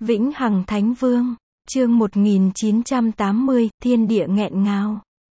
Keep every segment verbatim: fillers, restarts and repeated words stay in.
Vĩnh Hằng Thánh Vương, chương một nghìn chín trăm tám mươi, Thiên địa nghẹn ngào.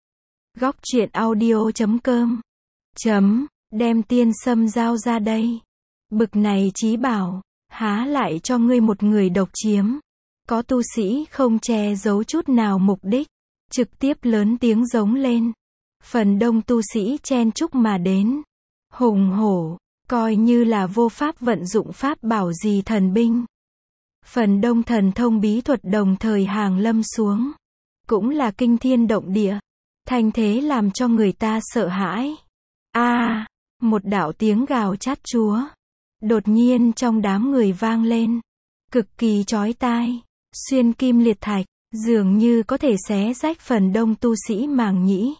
Góc truyện audio chấm com chấm, đem tiên sâm giao ra đây. Bực này chí bảo, há lại cho ngươi một người độc chiếm. Có tu sĩ không che giấu chút nào mục đích, trực tiếp lớn tiếng giống lên. Phần đông tu sĩ chen chúc mà đến, hùng hổ, coi như là vô pháp vận dụng pháp bảo gì thần binh. Phần đông thần thông bí thuật đồng thời hàng lâm xuống, cũng là kinh thiên động địa, thanh thế làm cho người ta sợ hãi. A, à, một đạo tiếng gào chát chúa, đột nhiên trong đám người vang lên, cực kỳ chói tai, xuyên kim liệt thạch, dường như có thể xé rách phần đông tu sĩ màng nhĩ.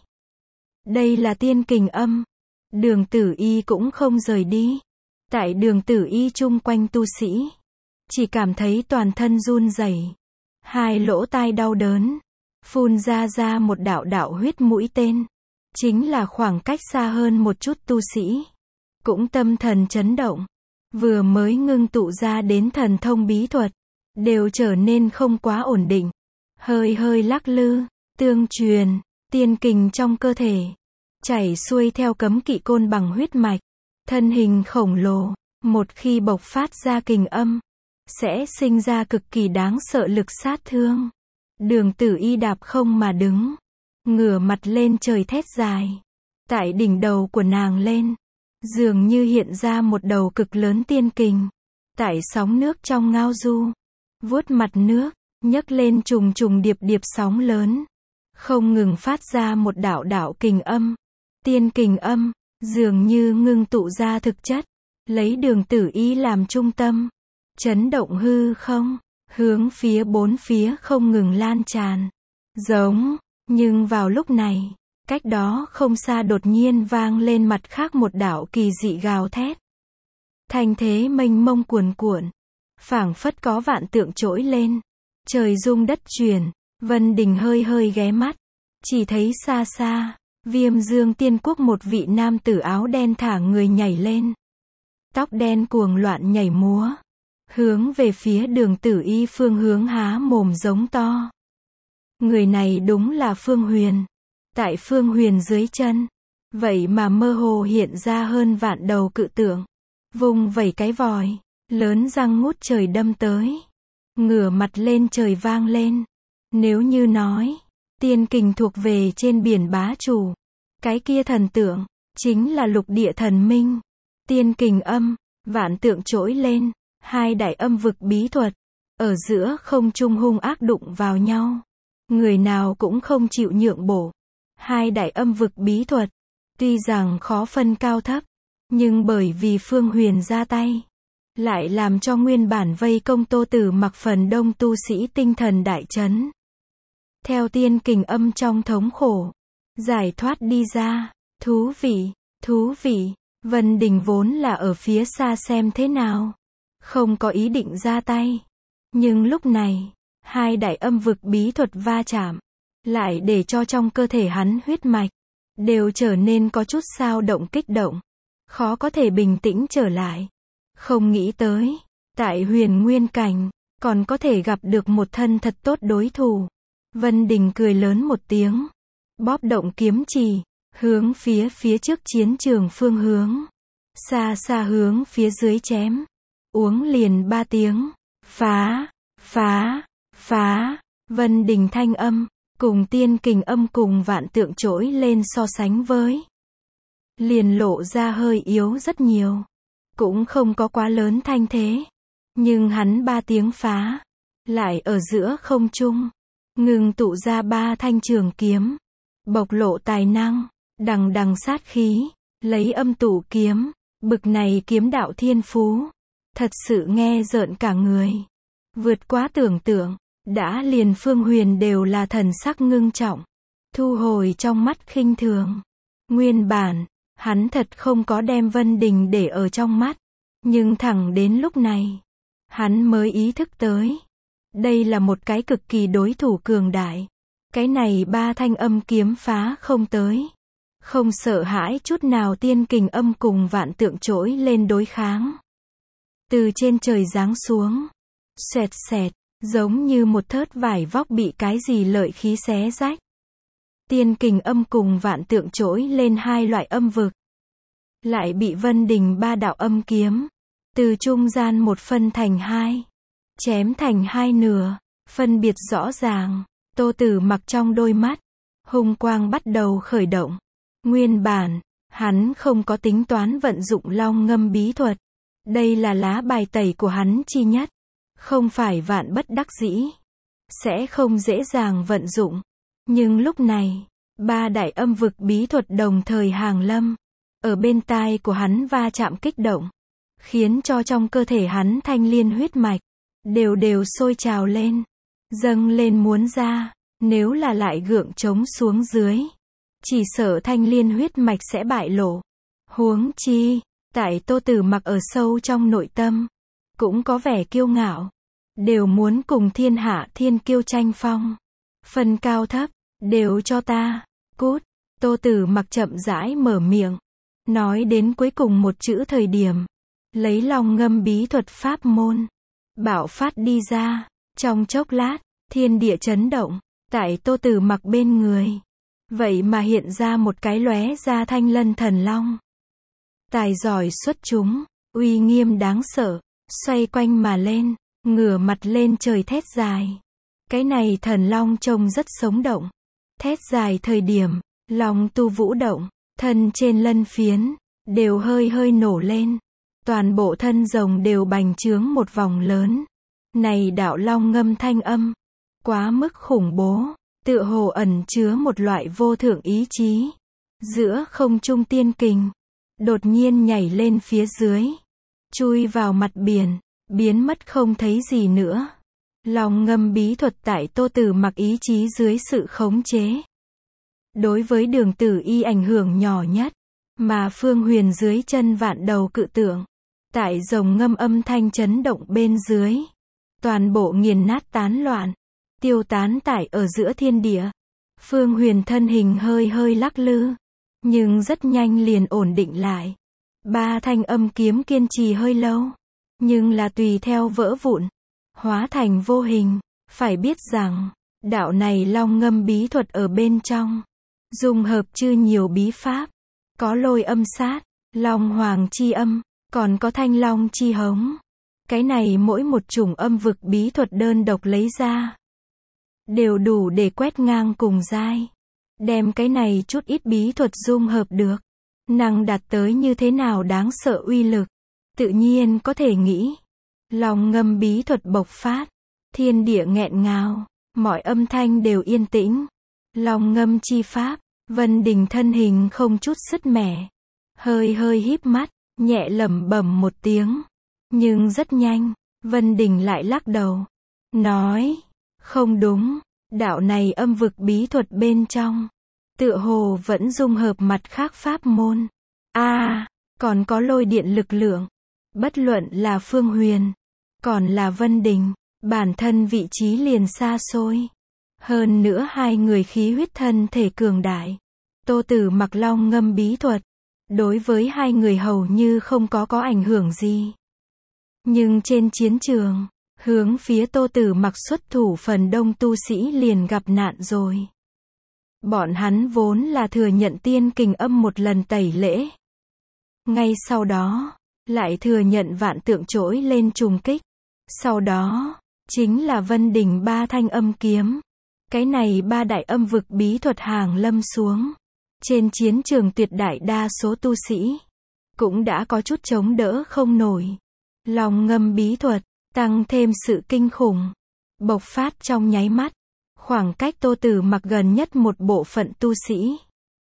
Đây là tiên kình âm. Đường Tử Y cũng không rời đi. Tại Đường Tử Y chung quanh tu sĩ, chỉ cảm thấy toàn thân run rẩy, hai lỗ tai đau đớn, phun ra ra một đạo đạo huyết mũi tên. Chính là khoảng cách xa hơn một chút tu sĩ, cũng tâm thần chấn động. Vừa mới ngưng tụ ra đến thần thông bí thuật, đều trở nên không quá ổn định, hơi hơi lắc lư, tương truyền, tiên kình trong cơ thể chảy xuôi theo cấm kỵ côn bằng huyết mạch, thân hình khổng lồ, một khi bộc phát ra kình âm, sẽ sinh ra cực kỳ đáng sợ lực sát thương. Đường Tử Y đạp không mà đứng, ngửa mặt lên trời thét dài. Tại đỉnh đầu của nàng lên, dường như hiện ra một đầu cực lớn tiên kình. Tại sóng nước trong ngao du, vuốt mặt nước, nhấc lên trùng trùng điệp điệp sóng lớn, không ngừng phát ra một đạo đạo kình âm. Tiên kình âm, dường như ngưng tụ ra thực chất, lấy Đường Tử Y làm trung tâm, chấn động hư không, hướng phía bốn phía không ngừng lan tràn. Giống, nhưng vào lúc này, cách đó không xa đột nhiên vang lên mặt khác một đạo kỳ dị gào thét. Thanh thế mênh mông cuồn cuộn, phảng phất có vạn tượng trỗi lên, trời rung đất chuyển. Vân Đình hơi hơi ghé mắt, chỉ thấy xa xa, Viêm Dương Tiên Quốc một vị nam tử áo đen thả người nhảy lên, tóc đen cuồng loạn nhảy múa, hướng về phía Đường Tử Y phương hướng há mồm giống to. Người này đúng là Phương Huyền. Tại Phương Huyền dưới chân, vậy mà mơ hồ hiện ra hơn vạn đầu cự tượng, vung vẩy cái vòi lớn răng ngút trời đâm tới, ngửa mặt lên trời vang lên. Nếu như nói tiên kình thuộc về trên biển bá chủ, cái kia thần tượng chính là lục địa thần minh. Tiên kình âm, vạn tượng trỗi lên, hai đại âm vực bí thuật ở giữa không trung hung ác đụng vào nhau, người nào cũng không chịu nhượng bộ. Hai đại âm vực bí thuật tuy rằng khó phân cao thấp, nhưng bởi vì Phương Huyền ra tay, lại làm cho nguyên bản vây công Tô Tử Mặc phần đông tu sĩ tinh thần đại chấn. Theo tiên kình âm trong thống khổ giải thoát đi ra. Thú vị, thú vị. Vân Đình vốn là ở phía xa xem thế nào, không có ý định ra tay, nhưng lúc này hai đại âm vực bí thuật va chạm, lại để cho trong cơ thể hắn huyết mạch đều trở nên có chút xao động kích động, khó có thể bình tĩnh trở lại. Không nghĩ tới, tại huyền nguyên cảnh, còn có thể gặp được một thân thật tốt đối thủ. Vân Đình cười lớn một tiếng, bóp động kiếm chỉ, hướng phía phía trước chiến trường phương hướng, xa xa hướng phía dưới chém, uống liền ba tiếng, phá, phá, phá. Vân Đình thanh âm, cùng tiên kình âm cùng vạn tượng trỗi lên so sánh với, liền lộ ra hơi yếu rất nhiều, cũng không có quá lớn thanh thế. Nhưng hắn ba tiếng phá, lại ở giữa không trung, ngừng tụ ra ba thanh trường kiếm, bộc lộ tài năng, đằng đằng sát khí, lấy âm tụ kiếm, bực này kiếm đạo thiên phú, thật sự nghe rợn cả người, vượt quá tưởng tượng. Đã liền Phương Huyền đều là thần sắc ngưng trọng, thu hồi trong mắt khinh thường. Nguyên bản, hắn thật không có đem Vân Đình để ở trong mắt, nhưng thẳng đến lúc này, hắn mới ý thức tới, đây là một cái cực kỳ đối thủ cường đại. Cái này ba thanh âm kiếm phá không tới, không sợ hãi chút nào tiên kình âm cùng vạn tượng trỗi lên đối kháng. Từ trên trời giáng xuống, xoẹt xẹt, giống như một thớt vải vóc bị cái gì lợi khí xé rách. Tiên kình âm cùng vạn tượng trỗi lên hai loại âm vực. Lại bị Vân Đình ba đạo âm kiếm, từ trung gian một phân thành hai, chém thành hai nửa, phân biệt rõ ràng. Tô Tử Mặc trong đôi mắt, hung quang bắt đầu khởi động. Nguyên bản, hắn không có tính toán vận dụng long ngâm bí thuật. Đây là lá bài tẩy của hắn chi nhất. Không phải vạn bất đắc dĩ, sẽ không dễ dàng vận dụng. Nhưng lúc này, ba đại âm vực bí thuật đồng thời hàng lâm, ở bên tai của hắn va chạm kích động, khiến cho trong cơ thể hắn thanh liên huyết mạch, đều đều sôi trào lên, dâng lên muốn ra. Nếu là lại gượng chống xuống dưới, chỉ sợ thanh liên huyết mạch sẽ bại lộ. Huống chi, tại Tô Tử Mặc ở sâu trong nội tâm, cũng có vẻ kiêu ngạo, đều muốn cùng thiên hạ thiên kiêu tranh phong. Phần cao thấp, đều cho ta, cút. Tô Tử Mặc chậm rãi mở miệng, nói đến cuối cùng một chữ thời điểm, lấy long ngâm bí thuật pháp môn, bạo phát đi ra. Trong chốc lát, thiên địa chấn động, tại Tô Tử Mặc bên người, vậy mà hiện ra một cái lóe ra thanh lân thần long. Tài giỏi xuất chúng, uy nghiêm đáng sợ, xoay quanh mà lên, ngửa mặt lên trời thét dài. Cái này thần long trông rất sống động. Thét dài thời điểm, long tu vũ động, thân trên lân phiến, đều hơi hơi nổ lên. Toàn bộ thân rồng đều bành trướng một vòng lớn. Này đạo long ngâm thanh âm, quá mức khủng bố, tựa hồ ẩn chứa một loại vô thượng ý chí. Giữa không trung tiên kình, đột nhiên nhảy lên phía dưới, chui vào mặt biển, biến mất không thấy gì nữa. Long ngâm bí thuật tại Tô Tử Mặc ý chí dưới sự khống chế. Đối với Đường Tử Y ảnh hưởng nhỏ nhất, mà Phương Huyền dưới chân vạn đầu cự tượng, tại rồng ngâm âm thanh chấn động bên dưới, toàn bộ nghiền nát tán loạn, tiêu tán tại ở giữa thiên địa. Phương Huyền thân hình hơi hơi lắc lư, nhưng rất nhanh liền ổn định lại. Ba thanh âm kiếm kiên trì hơi lâu, nhưng là tùy theo vỡ vụn, hóa thành vô hình. Phải biết rằng, đạo này long ngâm bí thuật ở bên trong, dung hợp chư nhiều bí pháp, có lôi âm sát, long hoàng chi âm, còn có thanh long chi hống. Cái này mỗi một chủng âm vực bí thuật đơn độc lấy ra, đều đủ để quét ngang cùng giai. Đem cái này chút ít bí thuật dung hợp được, năng đạt tới như thế nào đáng sợ uy lực, tự nhiên có thể nghĩ. Long ngâm bí thuật bộc phát, thiên địa nghẹn ngào, mọi âm thanh đều yên tĩnh. Long ngâm chi pháp, Vân Đình thân hình không chút sứt mẻ, hơi hơi híp mắt, nhẹ lẩm bẩm một tiếng. Nhưng rất nhanh, Vân Đình lại lắc đầu, nói, không đúng, đạo này âm vực bí thuật bên trong, tựa hồ vẫn dung hợp mặt khác pháp môn. A, à, còn có lôi điện lực lượng. Bất luận là Phương Huyền, còn là Vân Đình, bản thân vị trí liền xa xôi. Hơn nữa hai người khí huyết thân thể cường đại. Tô Tử Mặc long ngâm bí thuật, đối với hai người hầu như không có có ảnh hưởng gì. Nhưng trên chiến trường, hướng phía Tô Tử Mặc xuất thủ phần đông tu sĩ liền gặp nạn rồi. Bọn hắn vốn là thừa nhận tiên kình âm một lần tẩy lễ. Ngay sau đó, lại thừa nhận vạn tượng trỗi lên trùng kích. Sau đó, chính là Vân Đình ba thanh âm kiếm. Cái này ba đại âm vực bí thuật hàng lâm xuống. Trên chiến trường tuyệt đại đa số tu sĩ, cũng đã có chút chống đỡ không nổi. Long ngâm bí thuật, tăng thêm sự kinh khủng, bộc phát trong nháy mắt. Khoảng cách Tô Tử Mặc gần nhất một bộ phận tu sĩ,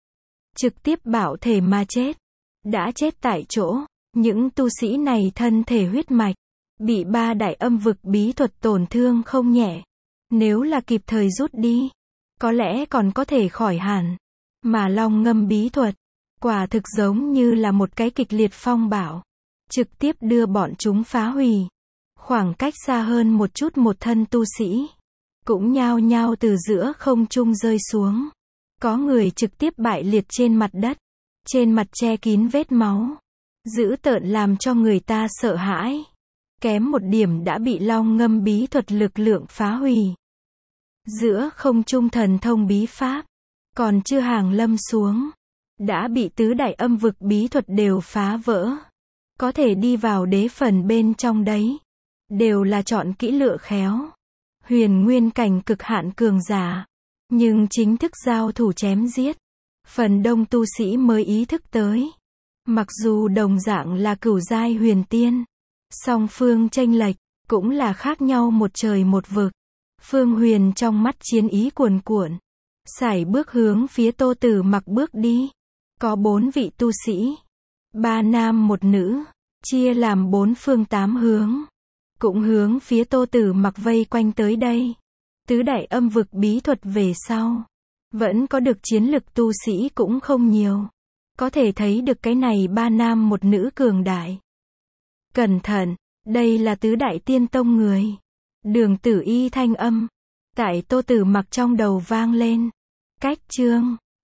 trực tiếp bạo thể mà chết. Đã chết tại chỗ. Những tu sĩ này thân thể huyết mạch, bị ba đại âm vực bí thuật tổn thương không nhẹ. Nếu là kịp thời rút đi, có lẽ còn có thể khỏi hẳn. Mà long ngâm bí thuật, quả thực giống như là một cái kịch liệt phong bạo, trực tiếp đưa bọn chúng phá hủy. Khoảng cách xa hơn một chút một thân tu sĩ, cũng nhao nhao từ giữa không trung rơi xuống. Có người trực tiếp bại liệt trên mặt đất, trên mặt che kín vết máu, dữ tợn làm cho người ta sợ hãi. kém một điểm đã bị long ngâm bí thuật lực lượng phá hủy. Giữa không trung thần thông bí pháp, còn chưa hàng lâm xuống, đã bị tứ đại âm vực bí thuật đều phá vỡ. Có thể đi vào đế phần bên trong đấy, đều là chọn kỹ lựa khéo. Huyền nguyên cảnh cực hạn cường giả, nhưng chính thức giao thủ chém giết, phần đông tu sĩ mới ý thức tới. Mặc dù đồng dạng là cửu giai huyền tiên, song phương chênh lệch, cũng là khác nhau một trời một vực. Phương Huyền trong mắt chiến ý cuồn cuộn, sải bước hướng phía Tô Tử Mặc bước đi. Có bốn vị tu sĩ, ba nam một nữ, chia làm bốn phương tám hướng, cũng hướng phía Tô Tử Mặc vây quanh tới đây. Tứ đại âm vực bí thuật về sau, vẫn có được chiến lực tu sĩ cũng không nhiều. Có thể thấy được cái này ba nam một nữ cường đại. Cẩn thận, đây là tứ đại tiên tông người. Đường Tử Y thanh âm, tại Tô Tử Mặc trong đầu vang lên. Cách chương